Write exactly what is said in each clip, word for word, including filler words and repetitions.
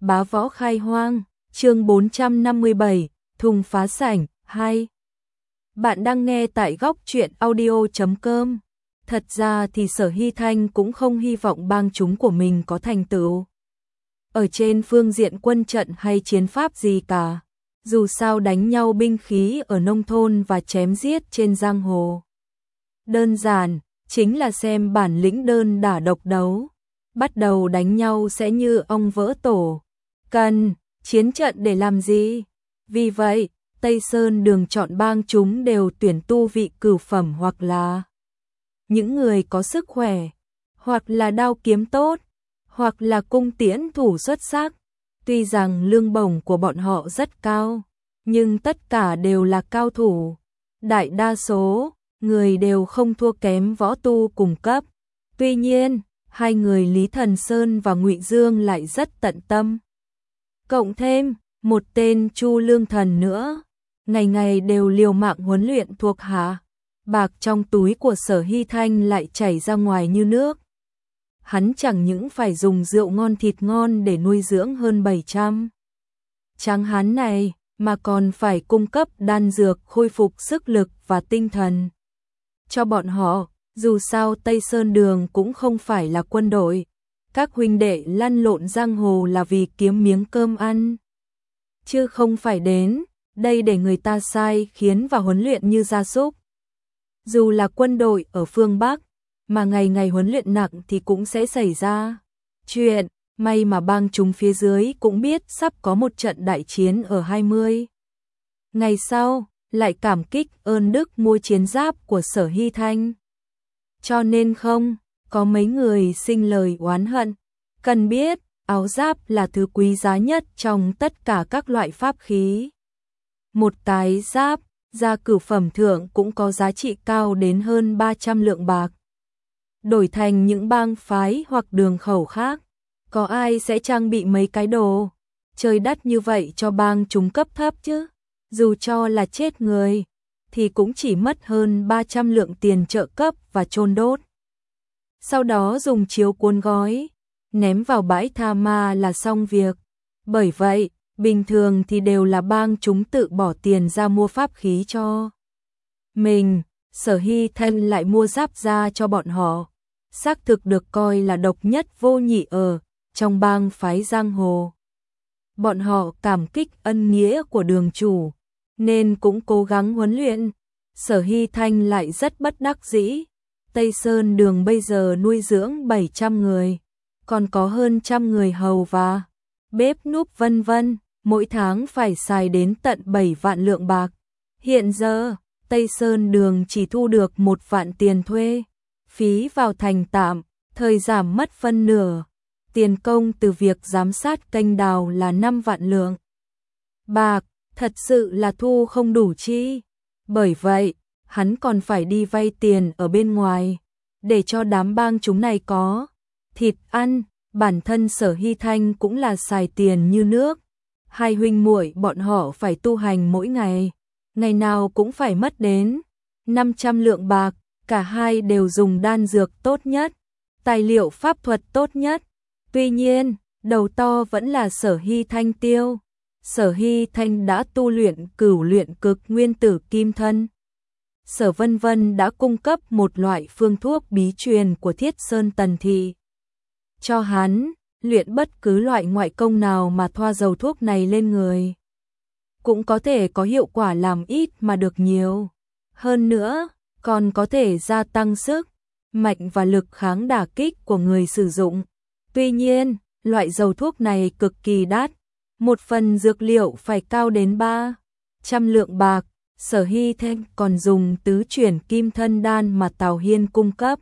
Bá võ khai hoang, chương bốn trăm năm mươi bảy, thùng phá sảnh, hai. Bạn đang nghe tại góc truyện audio chấm com. Thật ra thì Sở Hy Thanh cũng không hy vọng bang chúng của mình có thành tựu ở trên phương diện quân trận hay chiến pháp gì cả. Dù sao đánh nhau binh khí ở nông thôn và chém giết trên giang hồ, đơn giản, chính là xem bản lĩnh đơn đả độc đấu. Bắt đầu đánh nhau sẽ như ong vỡ tổ. Cần chiến trận để làm gì? Vì vậy, Tây Sơn Đường chọn bang chúng đều tuyển tu vị cửu phẩm hoặc là những người có sức khỏe, hoặc là đao kiếm tốt, hoặc là cung tiễn thủ xuất sắc. Tuy rằng lương bổng của bọn họ rất cao, nhưng tất cả đều là cao thủ. Đại đa số người đều không thua kém võ tu cùng cấp. Tuy nhiên, hai người Lý Thần Sơn và Ngụy Dương lại rất tận tâm. Cộng thêm một tên Chu Lương Thần nữa, ngày ngày đều liều mạng huấn luyện thuộc hạ. Bạc trong túi của Sở Hy Thanh lại chảy ra ngoài như nước. Hắn chẳng những phải dùng rượu ngon thịt ngon để nuôi dưỡng hơn bảy trăm tráng hán này, mà còn phải cung cấp đan dược khôi phục sức lực và tinh thần cho bọn họ. Dù sao Tây Sơn Đường cũng không phải là quân đội, các huynh đệ lăn lộn giang hồ là vì kiếm miếng cơm ăn, chứ không phải đến đây để người ta sai khiến và huấn luyện như gia súc. Dù là quân đội ở phương Bắc, mà ngày ngày huấn luyện nặng thì cũng sẽ xảy ra chuyện. May mà bang chúng phía dưới cũng biết sắp có một trận đại chiến ở hai mươi ngày sau, lại cảm kích ơn đức mua chiến giáp của Sở Hy Thanh. Cho nên không có mấy người sinh lời oán hận. Cần biết, áo giáp là thứ quý giá nhất trong tất cả các loại pháp khí. Một tái giáp, gia cửu phẩm thượng cũng có giá trị cao đến hơn ba trăm lượng bạc. Đổi thành những bang phái hoặc đường khẩu khác, có ai sẽ trang bị mấy cái đồ chơi đắt như vậy cho bang chúng cấp thấp chứ? Dù cho là chết người, thì cũng chỉ mất hơn ba trăm lượng tiền trợ cấp và chôn đốt. Sau đó dùng chiếu cuốn gói, ném vào bãi tha ma là xong việc. Bởi vậy, bình thường thì đều là bang chúng tự bỏ tiền ra mua pháp khí cho mình. Sở Hy Thanh lại mua giáp ra cho bọn họ. Xác thực được coi là độc nhất vô nhị ở trong bang phái giang hồ. Bọn họ cảm kích ân nghĩa của đường chủ, nên cũng cố gắng huấn luyện. Sở Hy Thanh lại rất bất đắc dĩ. Tây Sơn Đường bây giờ nuôi dưỡng bảy trăm người, còn có hơn trăm người hầu và bếp núc vân vân, mỗi tháng phải xài đến tận bảy vạn lượng bạc. Hiện giờ, Tây Sơn Đường chỉ thu được một vạn tiền thuê, phí vào thành tạm, thời giảm mất phân nửa. Tiền công từ việc giám sát kênh đào là năm vạn lượng bạc, thật sự là thu không đủ chi. Bởi vậy, hắn còn phải đi vay tiền ở bên ngoài, để cho đám bang chúng này có thịt ăn. Bản thân Sở Hy Thanh cũng là xài tiền như nước. Hai huynh muội bọn họ phải tu hành mỗi ngày, ngày nào cũng phải mất đến năm trăm lượng bạc. Cả hai đều dùng đan dược tốt nhất, tài liệu pháp thuật tốt nhất. Tuy nhiên, đầu to vẫn là Sở Hy Thanh tiêu. Sở Hy Thanh đã tu luyện cửu luyện cực nguyên tử kim thân. Sở Vân Vân đã cung cấp một loại phương thuốc bí truyền của Thiết Sơn Tần Thị cho hắn. Luyện bất cứ loại ngoại công nào mà thoa dầu thuốc này lên người, cũng có thể có hiệu quả làm ít mà được nhiều. Hơn nữa, còn có thể gia tăng sức mạnh và lực kháng đả kích của người sử dụng. Tuy nhiên, loại dầu thuốc này cực kỳ đắt, một phần dược liệu phải cao đến ba trăm lượng bạc. Sở Hy Thanh còn dùng tứ chuyển kim thân đan mà Tào Hiên cung cấp.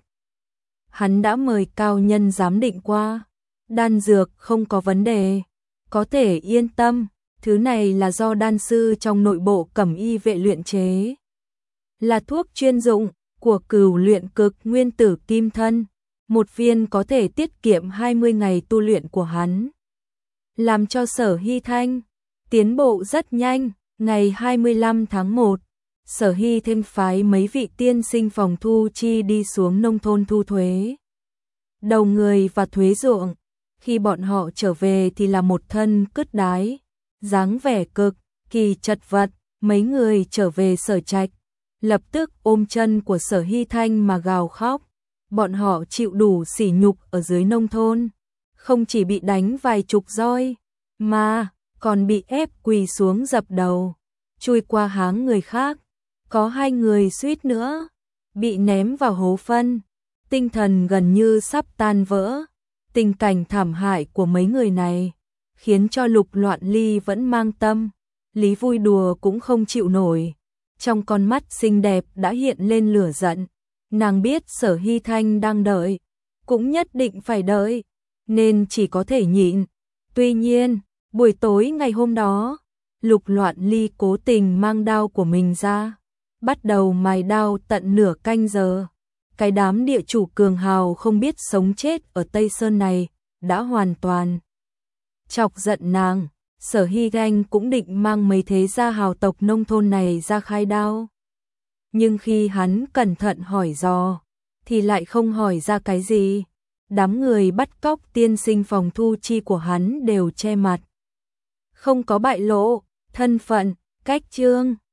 Hắn đã mời cao nhân giám định qua, đan dược không có vấn đề, có thể yên tâm. Thứ này là do đan sư trong nội bộ Cẩm Y vệ luyện chế, là thuốc chuyên dụng của cửu luyện cực nguyên tử kim thân. Một viên có thể tiết kiệm hai mươi ngày tu luyện của hắn, làm cho Sở Hy Thanh tiến bộ rất nhanh. Ngày hai mươi lăm tháng một, Sở Hy Thanh phái mấy vị tiên sinh phòng thu chi đi xuống nông thôn thu thuế đầu người và thuế ruộng. Khi bọn họ trở về thì là một thân cứt đái, dáng vẻ cực kỳ chật vật. Mấy người trở về Sở Trạch, lập tức ôm chân của Sở Hy Thanh mà gào khóc. Bọn họ chịu đủ sỉ nhục ở dưới nông thôn, không chỉ bị đánh vài chục roi, mà còn bị ép quỳ xuống dập đầu, chui qua háng người khác. Có hai người suýt nữa bị ném vào hố phân, tinh thần gần như sắp tan vỡ. Tình cảnh thảm hại của mấy người này khiến cho Lục Loạn Ly vẫn mang tâm lý vui đùa cũng không chịu nổi. Trong con mắt xinh đẹp đã hiện lên lửa giận. Nàng biết Sở Hy Thanh đang đợi, cũng nhất định phải đợi, nên chỉ có thể nhịn. Tuy nhiên, buổi tối ngày hôm đó, Lục Loạn Ly cố tình mang đao của mình ra, bắt đầu mài đao tận nửa canh giờ. Cái đám địa chủ cường hào không biết sống chết ở Tây Sơn này đã hoàn toàn chọc giận nàng. Sở Hy Thanh cũng định mang mấy thế gia hào tộc nông thôn này ra khai đao. Nhưng khi hắn cẩn thận hỏi dò, thì lại không hỏi ra cái gì. Đám người bắt cóc tiên sinh phòng thu chi của hắn đều che mặt, không có bại lộ thân phận, cách chương.